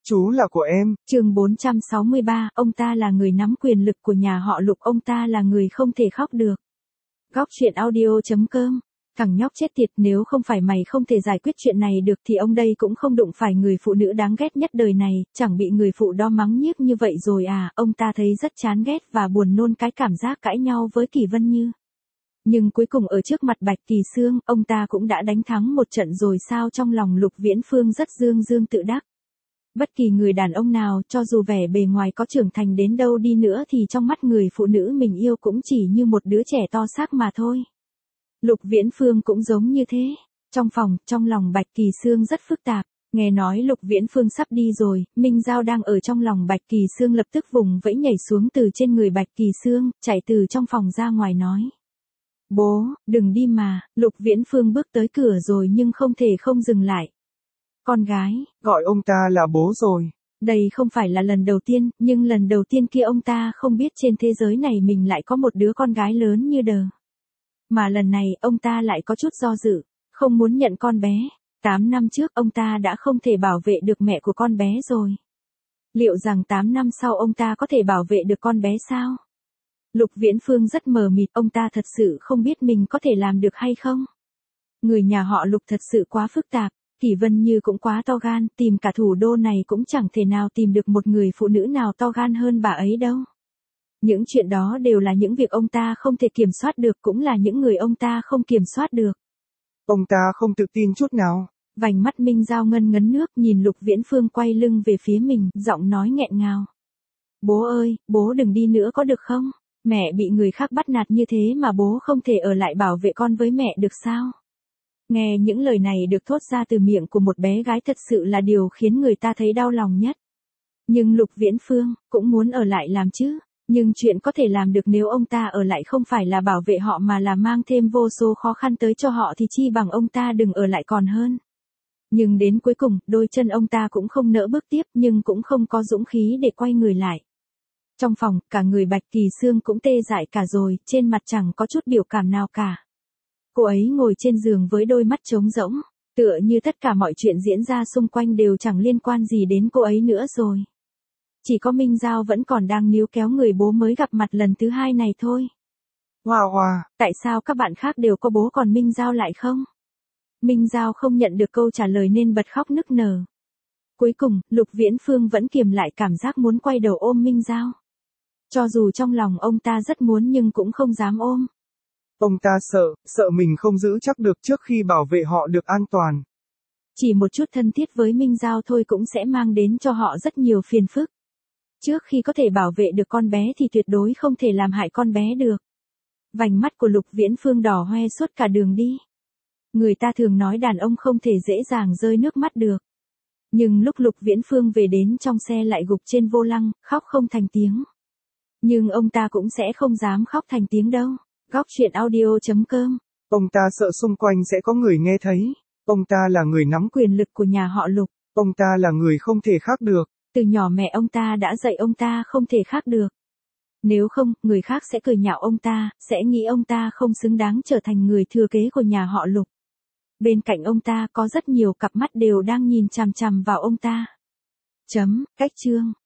Chú là của em. Chương 463, ông ta là người nắm quyền lực của nhà họ Lục, ông ta là người không thể khóc được. Góc truyện audio.com. Thằng nhóc chết tiệt, nếu không phải mày không thể giải quyết chuyện này được thì ông đây cũng không đụng phải người phụ nữ đáng ghét nhất đời này, chẳng bị người phụ đó mắng nhiếc như vậy rồi à. Ông ta thấy rất chán ghét và buồn nôn cái cảm giác cãi nhau với Kỳ Vân Như. Nhưng cuối cùng ở trước mặt Bạch Kỳ Xương, ông ta cũng đã đánh thắng một trận rồi sao. Trong lòng Lục Viễn Phương rất dương dương tự đắc. Bất kỳ người đàn ông nào, cho dù vẻ bề ngoài có trưởng thành đến đâu đi nữa thì trong mắt người phụ nữ mình yêu cũng chỉ như một đứa trẻ to xác mà thôi. Lục Viễn Phương cũng giống như thế. Trong phòng, trong lòng Bạch Kỳ Xương rất phức tạp. Nghe nói Lục Viễn Phương sắp đi rồi, Minh Giao đang ở trong lòng Bạch Kỳ Xương lập tức vùng vẫy nhảy xuống từ trên người Bạch Kỳ Xương, chạy từ trong phòng ra ngoài nói. Bố, đừng đi mà. Lục Viễn Phương bước tới cửa rồi nhưng không thể không dừng lại. Con gái, Gọi ông ta là bố rồi. đây không phải là lần đầu tiên, nhưng lần đầu tiên kia ông ta không biết trên thế giới này mình lại có một đứa con gái lớn như Đờ. Mà lần này ông ta lại có chút do dự, không muốn nhận con bé. 8 năm trước ông ta đã không thể bảo vệ được mẹ của con bé rồi. Liệu rằng 8 năm sau ông ta có thể bảo vệ được con bé sao? Lục Viễn Phương rất mờ mịt, ông ta thật sự không biết mình có thể làm được hay không. Người nhà họ Lục thật sự quá phức tạp. Kỳ Vân Như cũng quá to gan, tìm cả thủ đô này cũng chẳng thể nào tìm được một người phụ nữ nào to gan hơn bà ấy đâu. Những chuyện đó đều là những việc ông ta không thể kiểm soát được, cũng là những người ông ta không kiểm soát được. Ông ta không tự tin chút nào. Vành mắt Minh Giao ngân ngấn nước, nhìn Lục Viễn Phương quay lưng về phía mình, giọng nói nghẹn ngào. Bố ơi, bố đừng đi nữa có được không? Mẹ bị người khác bắt nạt như thế mà bố không thể ở lại bảo vệ con với mẹ được sao? Nghe những lời này được thốt ra từ miệng của một bé gái thật sự là điều khiến người ta thấy đau lòng nhất. Nhưng Lục Viễn Phương cũng muốn ở lại làm chứ. Nhưng chuyện có thể làm được nếu ông ta ở lại không phải là bảo vệ họ mà là mang thêm vô số khó khăn tới cho họ thì chi bằng ông ta đừng ở lại còn hơn. Nhưng đến cuối cùng, đôi chân ông ta cũng không nỡ bước tiếp nhưng cũng không có dũng khí để quay người lại. Trong phòng, cả người Bạch Kỳ Xương cũng tê dại cả rồi, trên mặt chẳng có chút biểu cảm nào cả. Cô ấy ngồi trên giường với đôi mắt trống rỗng, tựa như tất cả mọi chuyện diễn ra xung quanh đều chẳng liên quan gì đến cô ấy nữa rồi. Chỉ có Minh Giao vẫn còn đang níu kéo người bố mới gặp mặt lần thứ 2 này thôi. Hoa hoa. Tại sao các bạn khác đều có bố còn Minh Giao lại không? Minh Giao không nhận được câu trả lời nên bật khóc nức nở. Cuối cùng, Lục Viễn Phương vẫn kiềm lại cảm giác muốn quay đầu ôm Minh Giao. Cho dù trong lòng ông ta rất muốn nhưng cũng không dám ôm. Ông ta sợ mình không giữ chắc được trước khi bảo vệ họ được an toàn. Chỉ một chút thân thiết với Minh Giao thôi cũng sẽ mang đến cho họ rất nhiều phiền phức. Trước khi có thể bảo vệ được con bé thì tuyệt đối không thể làm hại con bé được. Vành mắt của Lục Viễn Phương đỏ hoe suốt cả đường đi. Người ta thường nói đàn ông không thể dễ dàng rơi nước mắt được. Nhưng lúc Lục Viễn Phương về đến trong xe lại gục trên vô lăng, khóc không thành tiếng. Nhưng ông ta cũng sẽ không dám khóc thành tiếng đâu. Góc truyện audio.com. Ông ta sợ xung quanh sẽ có người nghe thấy. Ông ta là người nắm quyền lực của nhà họ Lục. Ông ta là người không thể khác được. Từ nhỏ mẹ ông ta đã dạy ông ta không thể khác được. Nếu không, người khác sẽ cười nhạo ông ta, sẽ nghĩ ông ta không xứng đáng trở thành người thừa kế của nhà họ Lục. Bên cạnh ông ta có rất nhiều cặp mắt đều đang nhìn chằm chằm vào ông ta. Cách chương.